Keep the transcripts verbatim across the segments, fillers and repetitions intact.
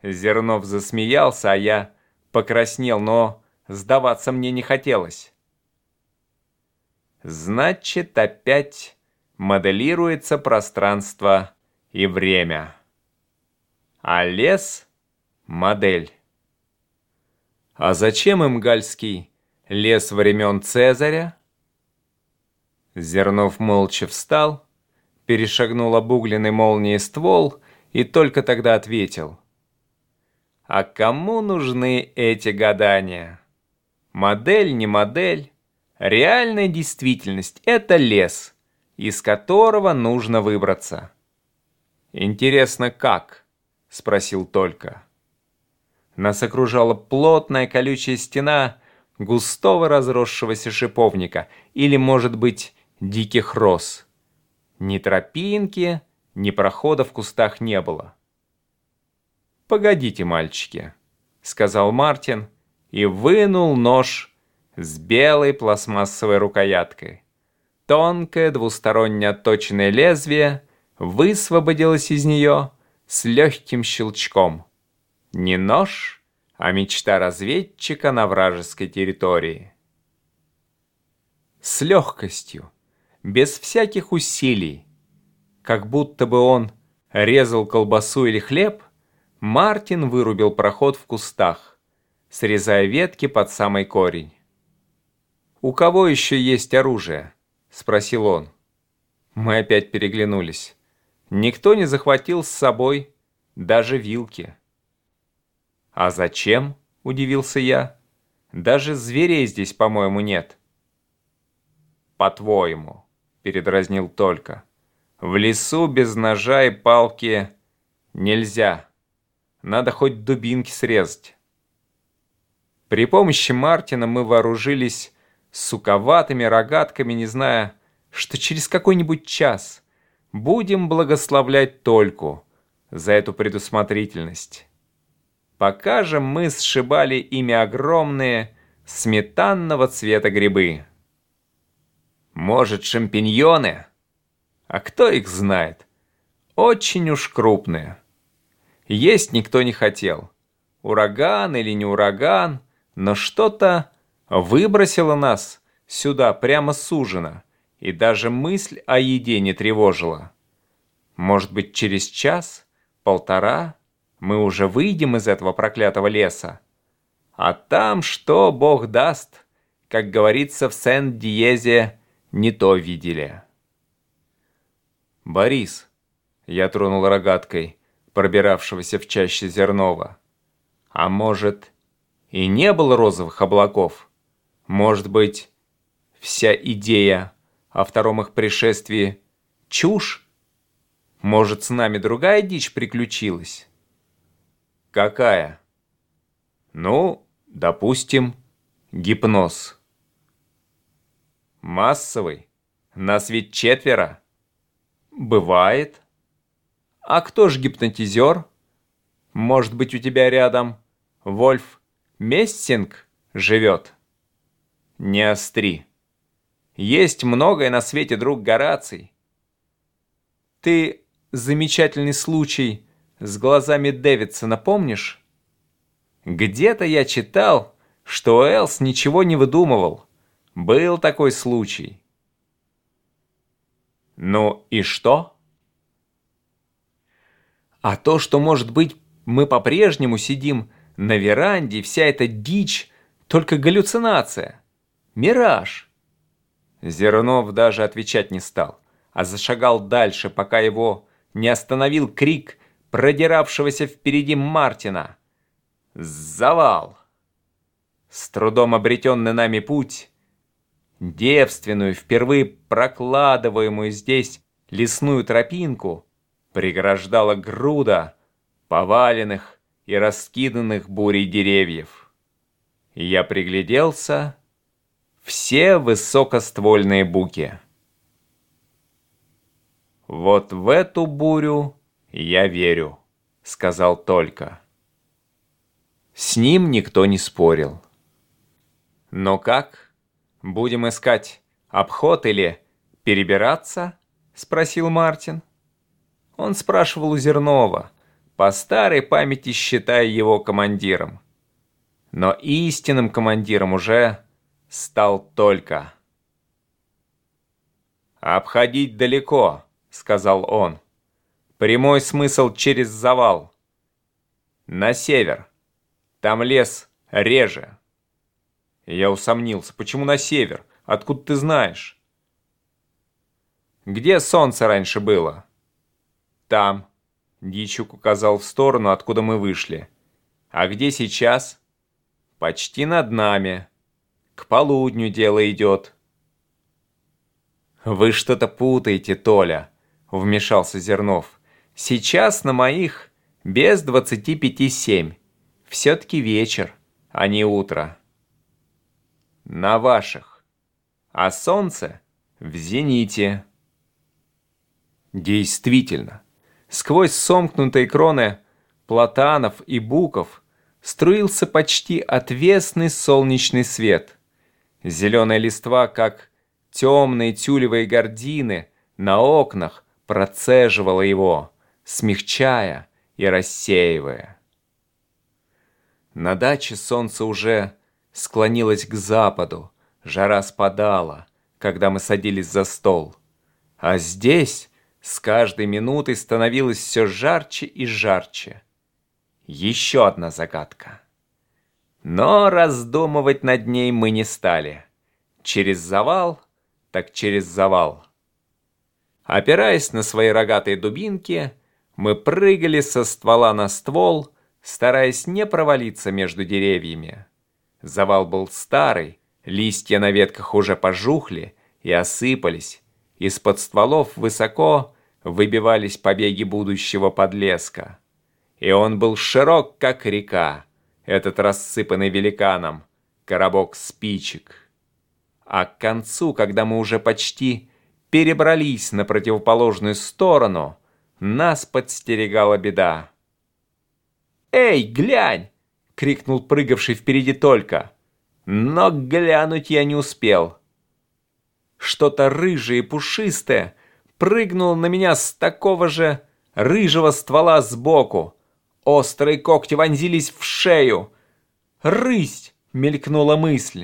Зернов засмеялся, а я покраснел, но сдаваться мне не хотелось. Значит, опять моделируется пространство и время. А лес — модель. А зачем им гальский лес времен Цезаря? Зернов молча встал, перешагнул обугленный молнией ствол и только тогда ответил: а кому нужны эти гадания? Модель не модель. Реальная действительность — это лес, из которого нужно выбраться. «Интересно, как?» — спросил Толька. Нас окружала плотная колючая стена густого разросшегося шиповника или, может быть, диких роз. Ни тропинки, ни прохода в кустах не было. «Погодите, мальчики», — сказал Мартин и вынул нож с белой пластмассовой рукояткой. Тонкое двусторонне отточенное лезвие высвободилось из нее с легким щелчком. Не нож, а мечта разведчика на вражеской территории. С легкостью, без всяких усилий, как будто бы он резал колбасу или хлеб, Мартин вырубил проход в кустах, срезая ветки под самый корень. «У кого еще есть оружие?» — спросил он. Мы опять переглянулись. Никто не захватил с собой даже вилки. «А зачем?» — удивился я. «Даже зверей здесь, по-моему, нет». «По-твоему», — передразнил Толька. «В лесу без ножа и палки нельзя. Надо хоть дубинки срезать». При помощи Мартина мы вооружились суковатыми рогатками, не зная, что через какой-нибудь час будем благословлять Тольку за эту предусмотрительность. Пока же мы сшибали ими огромные сметанного цвета грибы. Может, шампиньоны? А кто их знает? Очень уж крупные. Есть никто не хотел. Ураган или не ураган, но что-то выбросило нас сюда прямо с ужина, и даже мысль о еде не тревожила. Может быть, через час, полтора мы уже выйдем из этого проклятого леса. А там что Бог даст, как говорится в Сен-Диезе, не то видели. «Борис», — я тронул рогаткой пробиравшегося в чаще Зернова, «а может, и не было розовых облаков? Может быть, вся идея о втором их пришествии — чушь? Может, с нами другая дичь приключилась?» «Какая?» «Ну, допустим, гипноз». «Массовый? Нас ведь четверо». «Бывает. А кто ж гипнотизер? Может быть, у тебя рядом Вольф Мессинг живет?» «Не остри. Есть многое на свете, друг Гораций. Ты замечательный случай с глазами Дэвидсона помнишь? Где-то я читал, что Элс ничего не выдумывал. Был такой случай». «Ну и что?» «А то, что, может быть, мы по-прежнему сидим на веранде, и вся эта дичь — только галлюцинация, мираж». Зернов даже отвечать не стал, а зашагал дальше, пока его не остановил крик продиравшегося впереди Мартина. «Завал!» С трудом обретенный нами путь, девственную, впервые прокладываемую здесь лесную тропинку, преграждала груда поваленных и раскиданных бурей деревьев. Я пригляделся. Все высокоствольные буки. «Вот в эту бурю я верю», — сказал Толька. С ним никто не спорил. «Но как? Будем искать обход или перебираться?» — спросил Мартин. Он спрашивал у Зернова, по старой памяти считая его командиром. Но истинным командиром уже стал Толька. «Обходить далеко», — сказал он. «Прямой смысл через завал. На север. Там лес реже». Я усомнился. «Почему на север? Откуда ты знаешь?» «Где солнце раньше было?» «Там», — Дьячук указал в сторону, откуда мы вышли. «А где сейчас?» «Почти над нами. К полудню дело идет». «Вы что-то путаете, Толя», — вмешался Зернов. «Сейчас на моих без двадцати пяти семь. Все-таки вечер, а не утро». «На ваших. А солнце в зените». Действительно, сквозь сомкнутые кроны платанов и буков струился почти отвесный солнечный свет. Зеленая листва, как темные тюлевые гардины на окнах, процеживала его, смягчая и рассеивая. На даче солнце уже склонилось к западу, жара спадала, когда мы садились за стол. А здесь с каждой минутой становилось все жарче и жарче. Еще одна загадка. Но раздумывать над ней мы не стали. Через завал, так через завал. Опираясь на свои рогатые дубинки, мы прыгали со ствола на ствол, стараясь не провалиться между деревьями. Завал был старый, листья на ветках уже пожухли и осыпались. Из-под стволов высоко выбивались побеги будущего подлеска. И он был широк, как река, этот рассыпанный великаном, коробок спичек. А к концу, когда мы уже почти перебрались на противоположную сторону, нас подстерегала беда. «Эй, глянь!» — крикнул прыгавший впереди Толька. Но глянуть я не успел. Что-то рыжее и пушистое прыгнуло на меня с такого же рыжего ствола сбоку. Острые когти вонзились в шею. «Рысь!» — мелькнула мысль.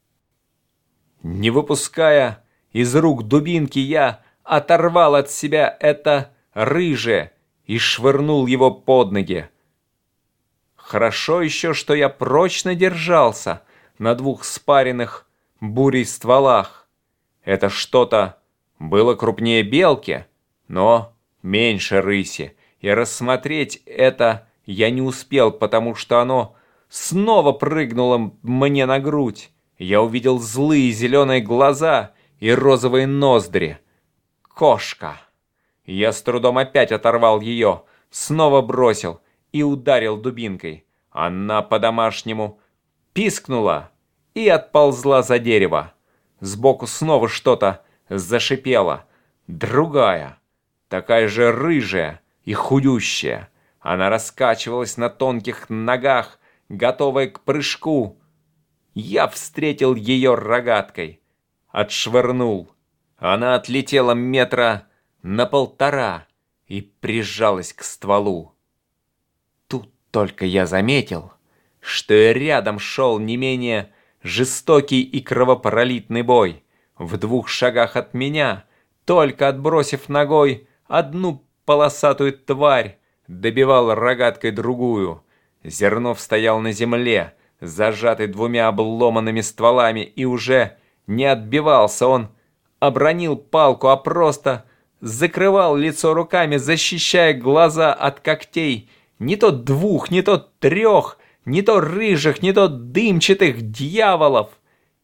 Не выпуская из рук дубинки, я оторвал от себя это рыжее и швырнул его под ноги. Хорошо еще, что я прочно держался на двух спаренных бурей стволах. Это что-то было крупнее белки, но меньше рыси, и рассмотреть это я не успел, потому что оно снова прыгнуло мне на грудь. Я увидел злые зеленые глаза и розовые ноздри. Кошка. Я с трудом опять оторвал ее, снова бросил и ударил дубинкой. Она по-домашнему пискнула и отползла за дерево. Сбоку снова что-то зашипело. Другая, такая же рыжая и худющая. Она раскачивалась на тонких ногах, готовая к прыжку. Я встретил ее рогаткой. Отшвырнул. Она отлетела метра на полтора и прижалась к стволу. Тут только я заметил, что рядом шел не менее жестокий и кровопролитный бой. В двух шагах от меня, только отбросив ногой одну полосатую тварь, добивал рогаткой другую. Зернов стоял на земле, зажатый двумя обломанными стволами, и уже не отбивался. Он обронил палку, а просто закрывал лицо руками, защищая глаза от когтей не то двух, не то трех, не то рыжих, не то дымчатых дьяволов.